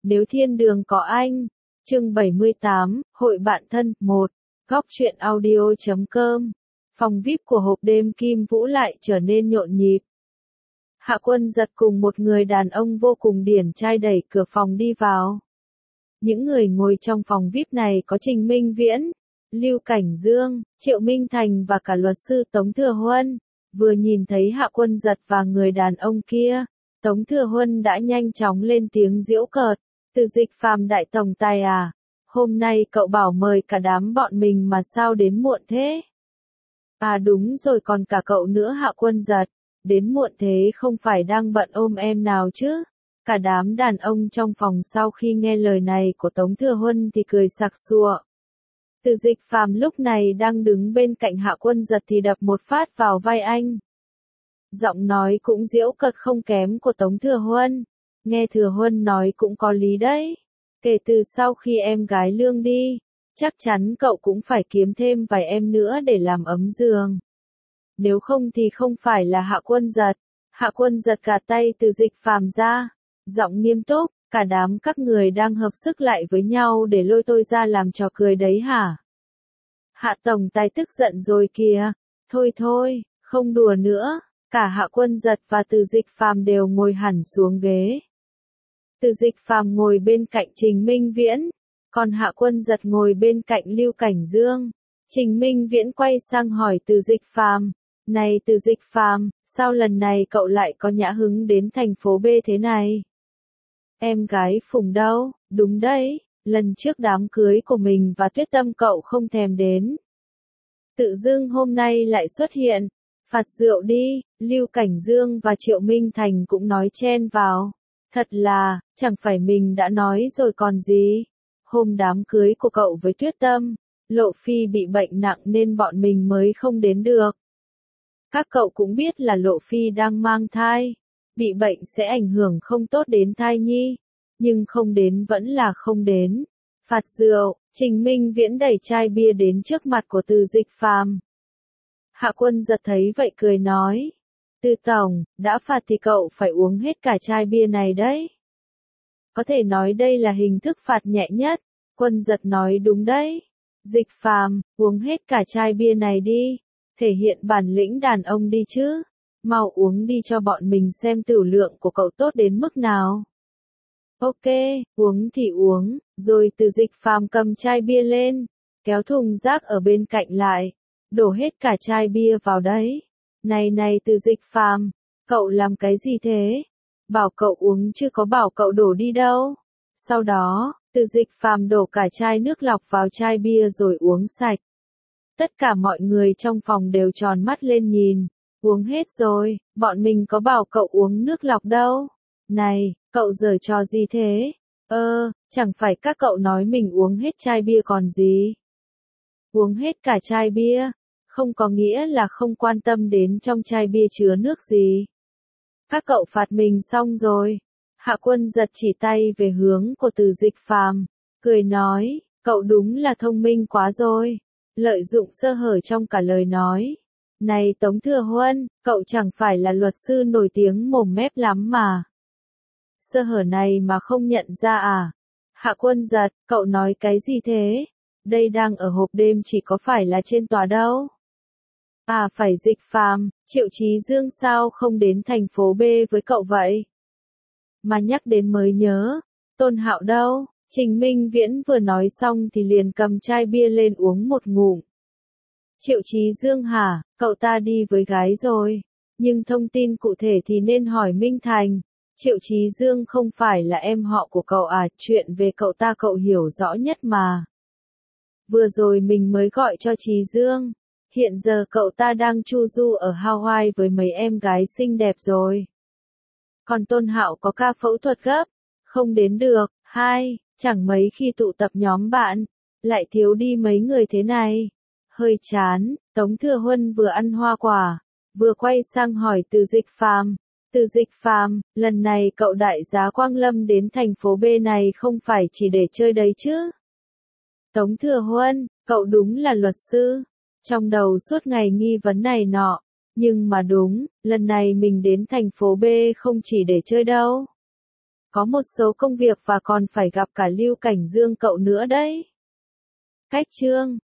Nếu thiên đường có anh. Chương 78, Hội bạn thân, 1. Góc truyện audio.com. Phòng VIP của hộp đêm Kim Vũ lại trở nên nhộn nhịp. Hạ Quân Giật cùng một người đàn ông vô cùng điển trai đẩy cửa phòng đi vào. Những người ngồi trong phòng VIP này có Trình Minh Viễn, Lưu Cảnh Dương, Triệu Minh Thành và cả luật sư Tống Thừa Huân. Vừa nhìn thấy Hạ Quân Giật và người đàn ông kia, Tống Thừa Huân đã nhanh chóng lên tiếng giễu cợt. Từ Dịch Phàm đại tổng tài à? Hôm nay cậu bảo mời cả đám bọn mình mà sao đến muộn thế? À đúng rồi, còn cả cậu nữa Hạ Quân Giật. Đến muộn thế không phải đang bận ôm em nào chứ? Cả đám đàn ông trong phòng sau khi nghe lời này của Tống Thừa Huân thì cười sặc sụa. Từ Dịch Phàm lúc này đang đứng bên cạnh Hạ Quân Giật thì đập một phát vào vai anh. Giọng nói cũng giễu cợt không kém của Tống Thừa Huân. Nghe Thừa Huân nói cũng có lý đấy. Kể từ sau khi em gái Lương đi, chắc chắn cậu cũng phải kiếm thêm vài em nữa để làm ấm giường. Nếu không thì không phải là Hạ Quân Giật. Hạ Quân Giật gạt tay Từ Dịch Phàm ra, giọng nghiêm túc, cả đám các người đang hợp sức lại với nhau để lôi tôi ra làm trò cười đấy hả? Hạ tổng tài tức giận rồi kìa. Thôi thôi, không đùa nữa. Cả Hạ Quân Giật và Từ Dịch Phàm đều ngồi hẳn xuống ghế. Từ Dịch Phàm ngồi bên cạnh Trình Minh Viễn, còn Hạ Quân Giật ngồi bên cạnh Lưu Cảnh Dương. Trình Minh Viễn quay sang hỏi Từ Dịch Phàm, này Từ Dịch Phàm, sao lần này cậu lại có nhã hứng đến thành phố B thế này? Em gái Phùng đâu? Đúng đấy, lần trước đám cưới của mình và Tuyết Tâm cậu không thèm đến. Tự dưng hôm nay lại xuất hiện, phạt rượu đi, Lưu Cảnh Dương và Triệu Minh Thành cũng nói chen vào. Thật là, chẳng phải mình đã nói rồi còn gì. Hôm đám cưới của cậu với Tuyết Tâm, Lộ Phi bị bệnh nặng nên bọn mình mới không đến được. Các cậu cũng biết là Lộ Phi đang mang thai, bị bệnh sẽ ảnh hưởng không tốt đến thai nhi, nhưng không đến vẫn là không đến. Phạt rượu, Trình Minh Viễn đẩy chai bia đến trước mặt của Từ Dịch Phàm. Hạ Quân Giật thấy vậy cười nói, Từ tổng, đã phạt thì cậu phải uống hết cả chai bia này đấy. Có thể nói đây là hình thức phạt nhẹ nhất. Quân Giật nói đúng đấy. Dịch Phàm, uống hết cả chai bia này đi. Thể hiện bản lĩnh đàn ông đi chứ. Mau uống đi cho bọn mình xem tửu lượng của cậu tốt đến mức nào. Ok, uống thì uống. Rồi Từ Dịch Phàm cầm chai bia lên, kéo thùng rác ở bên cạnh lại, đổ hết cả chai bia vào đấy. Này Từ Dịch Phàm, cậu làm cái gì thế? Bảo cậu uống chứ có bảo cậu đổ đi đâu. Sau đó, Từ Dịch Phàm đổ cả chai nước lọc vào chai bia rồi uống sạch. Tất cả mọi người trong phòng đều tròn mắt lên nhìn. Uống hết rồi, bọn mình có bảo cậu uống nước lọc đâu. Này, cậu giở trò gì thế? Chẳng phải các cậu nói mình uống hết chai bia còn gì. Uống hết cả chai bia, không có nghĩa là không quan tâm đến trong chai bia chứa nước gì. Các cậu phạt mình xong rồi. Hạ Quân Giật chỉ tay về hướng của Từ Dịch Phàm, cười nói, cậu đúng là thông minh quá rồi. Lợi dụng sơ hở trong cả lời nói. Này Tống Thừa Huân, cậu chẳng phải là luật sư nổi tiếng mồm mép lắm mà. Sơ hở này mà không nhận ra à? Hạ Quân Giật, cậu nói cái gì thế? Đây đang ở hộp đêm chỉ có phải là trên tòa đâu. À phải Dịch Phàm, Triệu Chí Dương sao không đến thành phố B với cậu vậy? Mà nhắc đến mới nhớ, Tôn Hạo đâu? Trình Minh Viễn vừa nói xong thì liền cầm chai bia lên uống một ngụm. Triệu Chí Dương hả? Cậu ta đi với gái rồi. Nhưng thông tin cụ thể thì nên hỏi Minh Thành. Triệu Chí Dương không phải là em họ của cậu à? Chuyện về cậu ta cậu hiểu rõ nhất mà. Vừa rồi mình mới gọi cho Chí Dương. Hiện giờ cậu ta đang chu du ở Hawaii với mấy em gái xinh đẹp rồi. Còn Tôn Hạo có ca phẫu thuật gấp, không đến được. Chẳng mấy khi tụ tập nhóm bạn, lại thiếu đi mấy người thế này. Hơi chán. Tống Thừa Huân vừa ăn hoa quả, vừa quay sang hỏi Từ Dịch Phàm. Từ Dịch Phàm, lần này cậu đại giá Quang Lâm đến thành phố B này không phải chỉ để chơi đấy chứ? Tống Thừa Huân, cậu đúng là luật sư. Trong đầu suốt ngày nghi vấn này nọ. Nhưng mà đúng, lần này mình đến thành phố B không chỉ để chơi đâu. có một số công việc và còn phải gặp cả Lưu Cảnh Dương cậu nữa đấy. Cách chương